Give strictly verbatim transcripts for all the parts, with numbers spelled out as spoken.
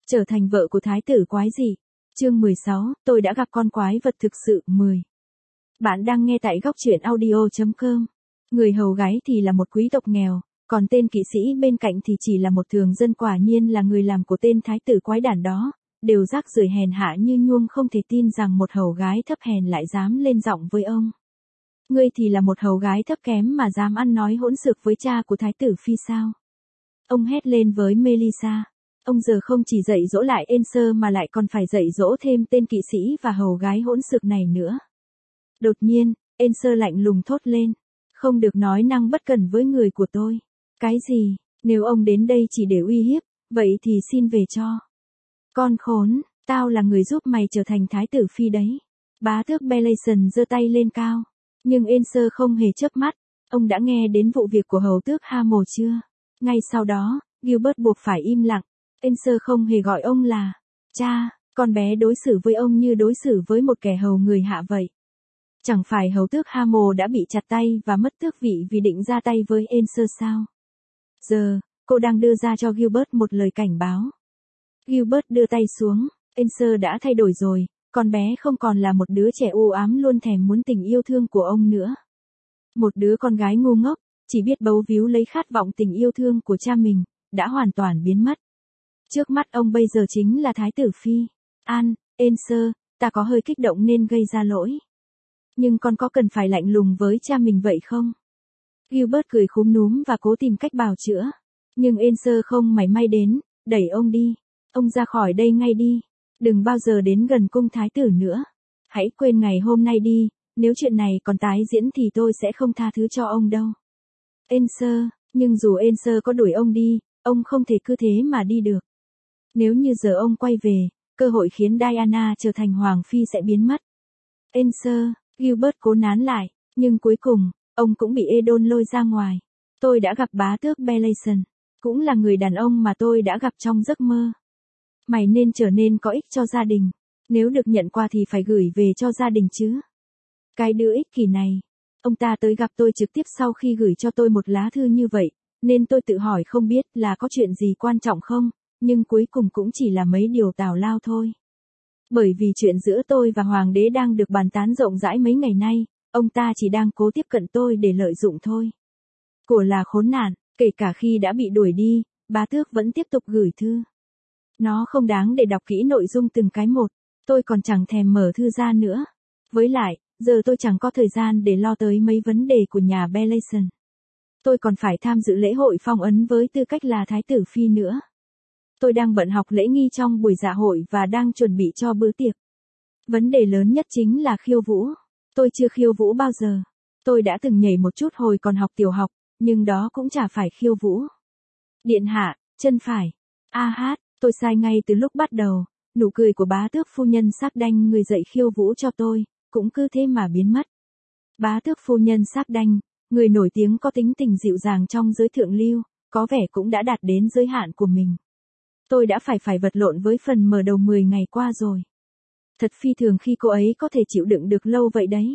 Trở thành vợ của thái tử quái dị. Chương mười sáu, tôi đã gặp con quái vật thực sự. mười. Bạn đang nghe tại góc truyện audio chấm com. Người hầu gái thì là một quý tộc nghèo, còn tên kỵ sĩ bên cạnh thì chỉ là một thường dân, quả nhiên là người làm của tên thái tử quái đản đó, đều rác rưởi hèn hạ như nhuông, không thể tin rằng một hầu gái thấp hèn lại dám lên giọng với ông. Ngươi thì là một hầu gái thấp kém mà dám ăn nói hỗn xược với cha của thái tử phi sao? Ông hét lên với Melissa. Ông giờ không chỉ dạy dỗ lại Enser mà lại còn phải dạy dỗ thêm tên kỵ sĩ và hầu gái hỗn xược này nữa. Đột nhiên, Enser lạnh lùng thốt lên. Không được nói năng bất cẩn với người của tôi. Cái gì? Nếu ông đến đây chỉ để uy hiếp, vậy thì xin về cho. Con khốn, tao là người giúp mày trở thành thái tử phi đấy. Bá tước Belation giơ tay lên cao. Nhưng Enser không hề chớp mắt. Ông đã nghe đến vụ việc của hầu tước Hamo chưa? Ngay sau đó, Gilbert buộc phải im lặng. Enser không hề gọi ông là cha, con bé đối xử với ông như đối xử với một kẻ hầu người hạ vậy. Chẳng phải hầu tước Hamo đã bị chặt tay và mất tước vị vì định ra tay với Enser sao? Giờ, cô đang đưa ra cho Gilbert một lời cảnh báo. Gilbert đưa tay xuống, Enser đã thay đổi rồi, con bé không còn là một đứa trẻ u ám luôn thèm muốn tình yêu thương của ông nữa. Một đứa con gái ngu ngốc, chỉ biết bấu víu lấy khát vọng tình yêu thương của cha mình, đã hoàn toàn biến mất. Trước mắt ông bây giờ chính là thái tử phi. An, Enser, ta có hơi kích động nên gây ra lỗi. Nhưng con có cần phải lạnh lùng với cha mình vậy không? Gilbert cười khúm núm và cố tìm cách bào chữa. Nhưng Enser không mảy may đến, đẩy ông đi. Ông ra khỏi đây ngay đi. Đừng bao giờ đến gần cung thái tử nữa. Hãy quên ngày hôm nay đi, nếu chuyện này còn tái diễn thì tôi sẽ không tha thứ cho ông đâu. Enser, nhưng dù Enser có đuổi ông đi, ông không thể cứ thế mà đi được. Nếu như giờ ông quay về, cơ hội khiến Diana trở thành hoàng phi sẽ biến mất. Enser, Gilbert cố nán lại, nhưng cuối cùng, ông cũng bị Edon lôi ra ngoài. Tôi đã gặp bá tước Belation, cũng là người đàn ông mà tôi đã gặp trong giấc mơ. Mày nên trở nên có ích cho gia đình. Nếu được nhận quà thì phải gửi về cho gia đình chứ. Cái đứa ích kỷ này. Ông ta tới gặp tôi trực tiếp sau khi gửi cho tôi một lá thư như vậy, nên tôi tự hỏi không biết là có chuyện gì quan trọng không, nhưng cuối cùng cũng chỉ là mấy điều tào lao thôi. Bởi vì chuyện giữa tôi và hoàng đế đang được bàn tán rộng rãi mấy ngày nay, ông ta chỉ đang cố tiếp cận tôi để lợi dụng thôi. Của là khốn nạn, kể cả khi đã bị đuổi đi, bá tước vẫn tiếp tục gửi thư. Nó không đáng để đọc kỹ nội dung từng cái một, tôi còn chẳng thèm mở thư ra nữa. Với lại, giờ tôi chẳng có thời gian để lo tới mấy vấn đề của nhà Belation. Tôi còn phải tham dự lễ hội phong ấn với tư cách là thái tử phi nữa. Tôi đang bận học lễ nghi trong buổi dạ hội và đang chuẩn bị cho bữa tiệc. Vấn đề lớn nhất chính là khiêu vũ. Tôi chưa khiêu vũ bao giờ. Tôi đã từng nhảy một chút hồi còn học tiểu học, nhưng đó cũng chả phải khiêu vũ. Điện hạ, chân phải. A hát, tôi sai ngay từ lúc bắt đầu. Nụ cười của bá tước phu nhân sắc đanh người dạy khiêu vũ cho tôi, cũng cứ thế mà biến mất. Bá tước phu nhân sắc đanh, người nổi tiếng có tính tình dịu dàng trong giới thượng lưu, có vẻ cũng đã đạt đến giới hạn của mình. Tôi đã phải phải vật lộn với phần mở đầu mười ngày qua rồi. Thật phi thường khi cô ấy có thể chịu đựng được lâu vậy đấy.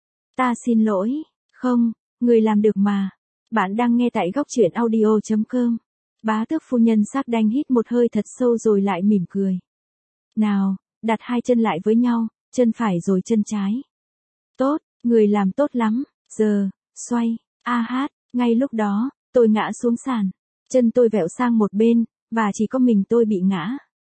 Ta xin lỗi. Không, người làm được mà. Bạn đang nghe tại góc truyện audio chấm com. Bá tước phu nhân sắc đanh hít một hơi thật sâu rồi lại mỉm cười. Nào, đặt hai chân lại với nhau, chân phải rồi chân trái. Tốt, người làm tốt lắm. Giờ, xoay. A hát, ngay lúc đó, tôi ngã xuống sàn. Chân tôi vẹo sang một bên, và chỉ có mình tôi bị ngã.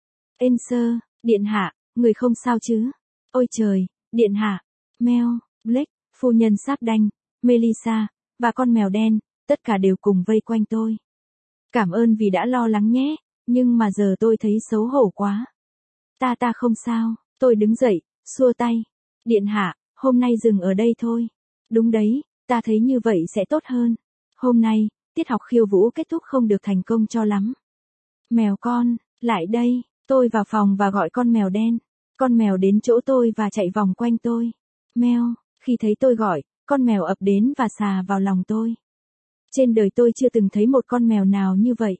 Enser, điện hạ, người không sao chứ? Ôi trời, điện hạ. Mel, Blake, phu nhân sắc đanh, Melissa, và con mèo đen, tất cả đều cùng vây quanh tôi. Cảm ơn vì đã lo lắng nhé, nhưng mà giờ tôi thấy xấu hổ quá. Ta ta không sao, tôi đứng dậy, xua tay. Điện hạ, hôm nay dừng ở đây thôi. Đúng đấy, ta thấy như vậy sẽ tốt hơn. Hôm nay, tiết học khiêu vũ kết thúc không được thành công cho lắm. Mèo con, lại đây, tôi vào phòng và gọi con mèo đen. Con mèo đến chỗ tôi và chạy vòng quanh tôi. Mèo, khi thấy tôi gọi, con mèo ập đến và xà vào lòng tôi. Trên đời tôi chưa từng thấy một con mèo nào như vậy.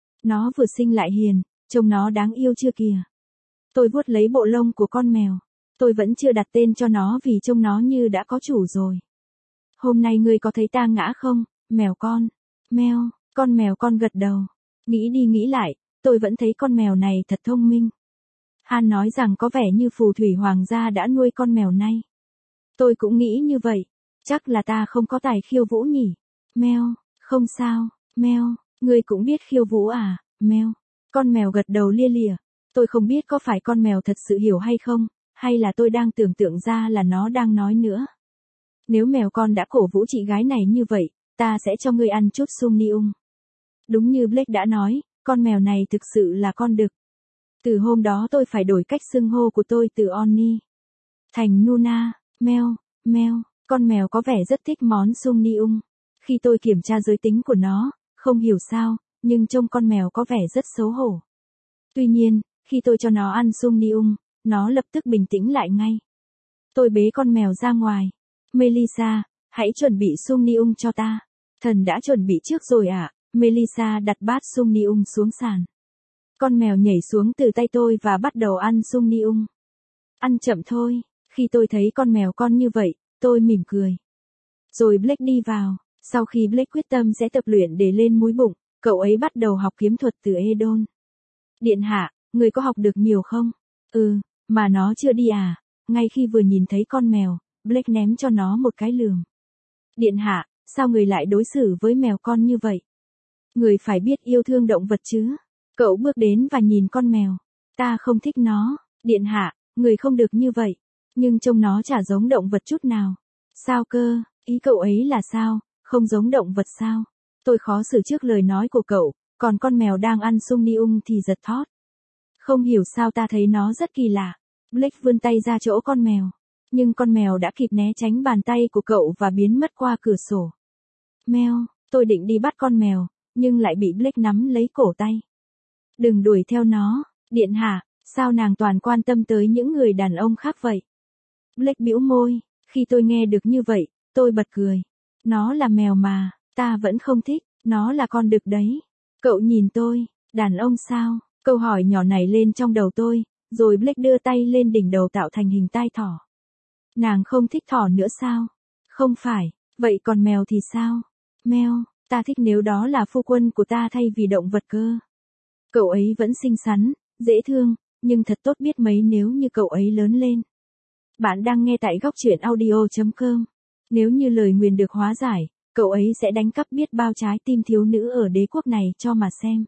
Nó vừa xinh lại hiền, trông nó đáng yêu chưa kìa. Tôi vuốt lấy bộ lông của con mèo. Tôi vẫn chưa đặt tên cho nó vì trông nó như đã có chủ rồi. Hôm nay ngươi có thấy ta ngã không, mèo con? Mèo, con mèo con gật đầu. Nghĩ đi nghĩ lại, tôi vẫn thấy con mèo này thật thông minh. Han nói rằng có vẻ như phù thủy hoàng gia đã nuôi con mèo này. Tôi cũng nghĩ như vậy. Chắc là ta không có tài khiêu vũ nhỉ. Meo, không sao, Meo, ngươi cũng biết khiêu vũ à, Meo. Con mèo gật đầu lia lịa. Tôi không biết có phải con mèo thật sự hiểu hay không, hay là tôi đang tưởng tượng ra là nó đang nói nữa. Nếu mèo con đã cổ vũ chị gái này như vậy, ta sẽ cho ngươi ăn chút Somnium. Đúng như Blake đã nói, con mèo này thực sự là con đực. Từ hôm đó tôi phải đổi cách xưng hô của tôi từ Oni thành Nuna. Meo, Meo, con mèo có vẻ rất thích món Somnium. Khi tôi kiểm tra giới tính của nó, không hiểu sao, nhưng trông con mèo có vẻ rất xấu hổ. Tuy nhiên, khi tôi cho nó ăn Somnium, nó lập tức bình tĩnh lại ngay. Tôi bế con mèo ra ngoài. Melissa, hãy chuẩn bị Somnium cho ta. Thần đã chuẩn bị trước rồi ạ. À? Melissa đặt bát Somnium xuống sàn. Con mèo nhảy xuống từ tay tôi và bắt đầu ăn Somnium. Ăn chậm thôi. Khi tôi thấy con mèo con như vậy, tôi mỉm cười. Rồi Blake đi vào. Sau khi Blake quyết tâm sẽ tập luyện để lên múi bụng, cậu ấy bắt đầu học kiếm thuật từ Edon. Điện hạ, người có học được nhiều không? Ừ, mà nó chưa đi à? Ngay khi vừa nhìn thấy con mèo, Blake ném cho nó một cái lườm. Điện hạ, sao người lại đối xử với mèo con như vậy? Người phải biết yêu thương động vật chứ. Cậu bước đến và nhìn con mèo. Ta không thích nó. Điện hạ, người không được như vậy. Nhưng trông nó chả giống động vật chút nào. Sao cơ, ý cậu ấy là sao, không giống động vật sao? Tôi khó xử trước lời nói của cậu, còn con mèo đang ăn Somnium thì giật thót. Không hiểu sao ta thấy nó rất kỳ lạ. Blake vươn tay ra chỗ con mèo. Nhưng con mèo đã kịp né tránh bàn tay của cậu và biến mất qua cửa sổ. Meo, tôi định đi bắt con mèo, nhưng lại bị Blake nắm lấy cổ tay. Đừng đuổi theo nó, điện hạ, sao nàng toàn quan tâm tới những người đàn ông khác vậy? Blake bĩu môi, khi tôi nghe được như vậy, tôi bật cười. Nó là mèo mà, ta vẫn không thích, nó là con đực đấy. Cậu nhìn tôi, đàn ông sao? Câu hỏi nhỏ này lên trong đầu tôi, rồi Blake đưa tay lên đỉnh đầu tạo thành hình tai thỏ. Nàng không thích thỏ nữa sao? Không phải, vậy còn mèo thì sao? Meo, ta thích nếu đó là phu quân của ta thay vì động vật cơ. Cậu ấy vẫn xinh xắn, dễ thương, nhưng thật tốt biết mấy nếu như cậu ấy lớn lên. Bạn đang nghe tại góc truyện audio chấm com. Nếu như lời nguyền được hóa giải, cậu ấy sẽ đánh cắp biết bao trái tim thiếu nữ ở đế quốc này cho mà xem.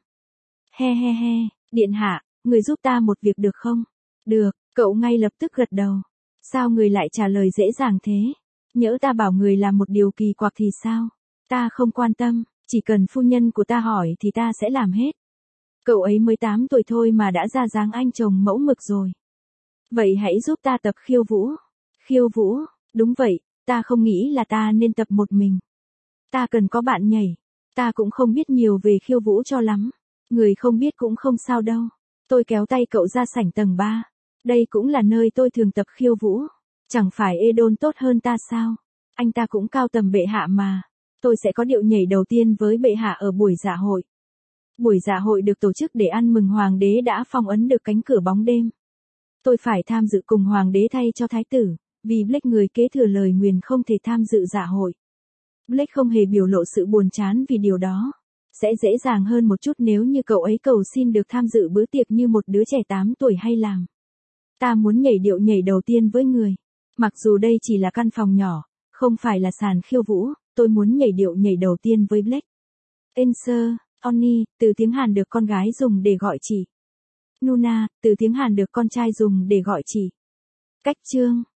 He he he, điện hạ, người giúp ta một việc được không? Được, cậu ngay lập tức gật đầu. Sao người lại trả lời dễ dàng thế? Nhỡ ta bảo người làm một điều kỳ quặc thì sao? Ta không quan tâm, chỉ cần phu nhân của ta hỏi thì ta sẽ làm hết. Cậu ấy mới tám tuổi thôi mà đã ra dáng anh chồng mẫu mực rồi. Vậy hãy giúp ta tập khiêu vũ. Khiêu vũ, đúng vậy, ta không nghĩ là ta nên tập một mình. Ta cần có bạn nhảy. Ta cũng không biết nhiều về khiêu vũ cho lắm. Người không biết cũng không sao đâu. Tôi kéo tay cậu ra sảnh tầng ba. Đây cũng là nơi tôi thường tập khiêu vũ. Chẳng phải Edon tốt hơn ta sao? Anh ta cũng cao tầm bệ hạ mà. Tôi sẽ có điệu nhảy đầu tiên với bệ hạ ở buổi dạ hội. Buổi dạ hội được tổ chức để ăn mừng hoàng đế đã phong ấn được cánh cửa bóng đêm. Tôi phải tham dự cùng hoàng đế thay cho thái tử, vì Blake người kế thừa lời nguyền không thể tham dự dạ hội. Blake không hề biểu lộ sự buồn chán vì điều đó. Sẽ dễ dàng hơn một chút nếu như cậu ấy cầu xin được tham dự bữa tiệc như một đứa trẻ tám tuổi hay làm. Ta muốn nhảy điệu nhảy đầu tiên với người. Mặc dù đây chỉ là căn phòng nhỏ, không phải là sàn khiêu vũ, tôi muốn nhảy điệu nhảy đầu tiên với Blake. Answer, Oni, từ tiếng Hàn được con gái dùng để gọi chị. Nuna, từ tiếng Hàn được con trai dùng để gọi chị. Cách chương